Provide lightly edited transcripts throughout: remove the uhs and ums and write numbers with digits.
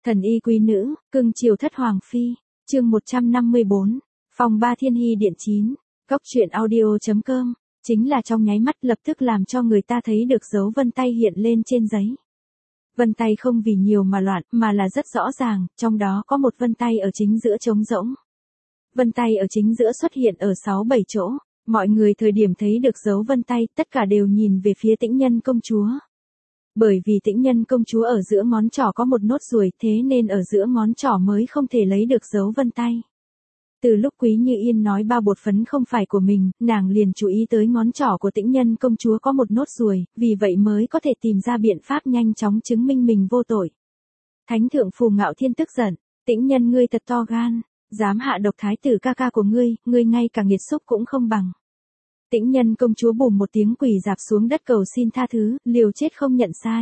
Thần y quý nữ, cưng chiều thất hoàng phi, chương 154, phòng 3 Thiên Hy điện 9, góc truyện audio.com, chính là trong nháy mắt lập tức làm cho người ta thấy được dấu vân tay hiện lên trên giấy. Vân tay không vì nhiều mà loạn, mà là rất rõ ràng, trong đó có một vân tay ở chính giữa trống rỗng. Vân tay ở chính giữa xuất hiện ở 6-7 chỗ, mọi người thời điểm thấy được dấu vân tay, tất cả đều nhìn về phía Tĩnh Nhân công chúa. Bởi vì Tĩnh Nhân công chúa ở giữa ngón trỏ có một nốt ruồi, thế nên ở giữa ngón trỏ mới không thể lấy được dấu vân tay. Từ lúc Quý Như Yên nói bao bột phấn không phải của mình, nàng liền chú ý tới ngón trỏ của Tĩnh Nhân công chúa có một nốt ruồi, vì vậy mới có thể tìm ra biện pháp nhanh chóng chứng minh mình vô tội. Thánh thượng Phù Ngạo Thiên tức giận, Tĩnh Nhân ngươi thật to gan, dám hạ độc thái tử ca ca của ngươi ngay cả nghiệt xúc cũng không bằng. Tĩnh Nhân công chúa bùm một tiếng quỳ rạp xuống đất cầu xin tha thứ, liều chết không nhận sai.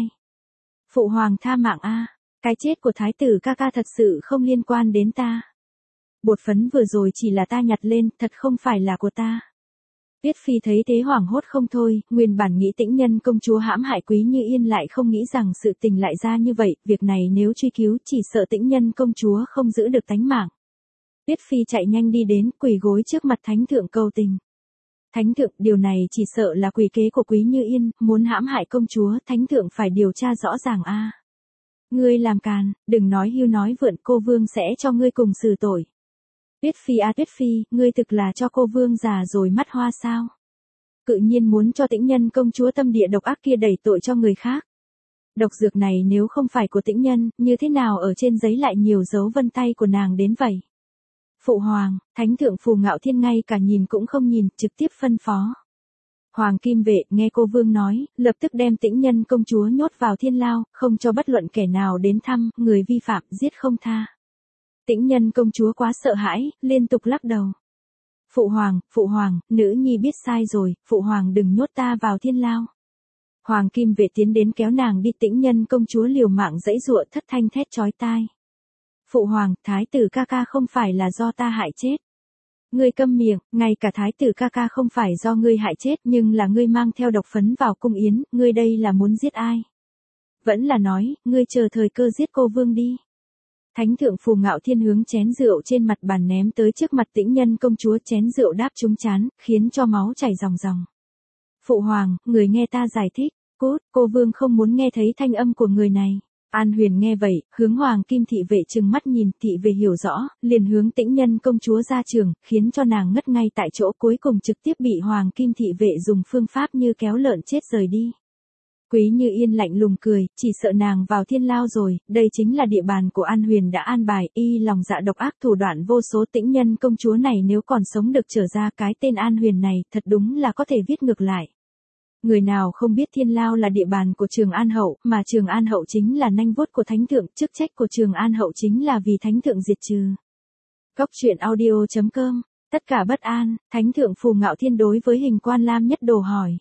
Phụ hoàng tha mạng a, cái chết của thái tử ca ca thật sự không liên quan đến ta. Bột phấn vừa rồi chỉ là ta nhặt lên, thật không phải là của ta. Tuyết Phi thấy thế hoảng hốt không thôi, nguyên bản nghĩ Tĩnh Nhân công chúa hãm hại Quý Như Yên lại không nghĩ rằng sự tình lại ra như vậy, việc này nếu truy cứu chỉ sợ Tĩnh Nhân công chúa không giữ được tánh mạng. Tuyết Phi chạy nhanh đi đến, quỳ gối trước mặt thánh thượng cầu tình. Thánh thượng, điều này chỉ sợ là quỷ kế của Quý Như Yên, muốn hãm hại công chúa, thánh thượng phải điều tra rõ ràng a. Ngươi làm càn, đừng nói hưu nói vượn, cô vương sẽ cho ngươi cùng xử tội. Tuyết Phi a Tuyết Phi, ngươi thực là cho cô vương già rồi mắt hoa sao? Cự nhiên muốn cho Tĩnh Nhân công chúa tâm địa độc ác kia đẩy tội cho người khác. Độc dược này nếu không phải của Tĩnh Nhân, như thế nào ở trên giấy lại nhiều dấu vân tay của nàng đến vậy? Phụ hoàng, thánh thượng Phù Ngạo Thiên ngay cả nhìn cũng không nhìn, trực tiếp phân phó. Hoàng Kim Vệ nghe cô vương nói, lập tức đem Tĩnh Nhân công chúa nhốt vào thiên lao, không cho bất luận kẻ nào đến thăm, người vi phạm giết không tha. Tĩnh Nhân công chúa quá sợ hãi, liên tục lắc đầu. Phụ hoàng, nữ nhi biết sai rồi, phụ hoàng đừng nhốt ta vào thiên lao. Hoàng Kim Vệ tiến đến kéo nàng đi, Tĩnh Nhân công chúa liều mạng giãy giụa thất thanh thét chói tai. Phụ hoàng, thái tử ca ca không phải là do ta hại chết. Ngươi câm miệng, ngay cả thái tử ca ca không phải do ngươi hại chết nhưng là ngươi mang theo độc phấn vào cung yến, ngươi đây là muốn giết ai? Vẫn là nói, ngươi chờ thời cơ giết cô vương đi. Thánh thượng Phù Ngạo Thiên hướng chén rượu trên mặt bàn ném tới trước mặt Tĩnh Nhân công chúa, chén rượu đáp trúng chán, khiến cho máu chảy ròng ròng. Phụ hoàng, người nghe ta giải thích, cút, cô vương không muốn nghe thấy thanh âm của người này. An Huyền nghe vậy, hướng Hoàng Kim thị vệ trừng mắt nhìn, thị vệ hiểu rõ, liền hướng Tĩnh Nhân công chúa ra trường, khiến cho nàng ngất ngay tại chỗ, cuối cùng trực tiếp bị Hoàng Kim thị vệ dùng phương pháp như kéo lợn chết rời đi. Quý Như Yên lạnh lùng cười, chỉ sợ nàng vào thiên lao rồi, đây chính là địa bàn của An Huyền đã an bài, y lòng dạ độc ác thủ đoạn vô số. Tĩnh Nhân công chúa này nếu còn sống được trở ra, cái tên An Huyền này, thật đúng là có thể viết ngược lại. Người nào không biết thiên lao là địa bàn của Trường An hậu, mà Trường An hậu chính là nanh vuốt của thánh thượng, chức trách của Trường An hậu chính là vì thánh thượng diệt trừ. Góc truyện audio.com, tất cả bất an, thánh thượng Phù Ngạo Thiên đối với Hình Quan Lam Nhất Đồ hỏi.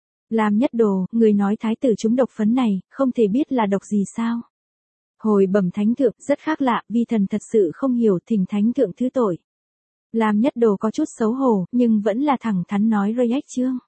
Lam Nhất Đồ, người nói thái tử trúng độc phấn này, không thể biết là độc gì sao? Hồi bẩm thánh thượng, rất khác lạ, vi thần thật sự không hiểu, thỉnh thánh thượng thứ tội. Lam Nhất Đồ có chút xấu hổ, nhưng vẫn là thẳng thắn nói rơi ách chương.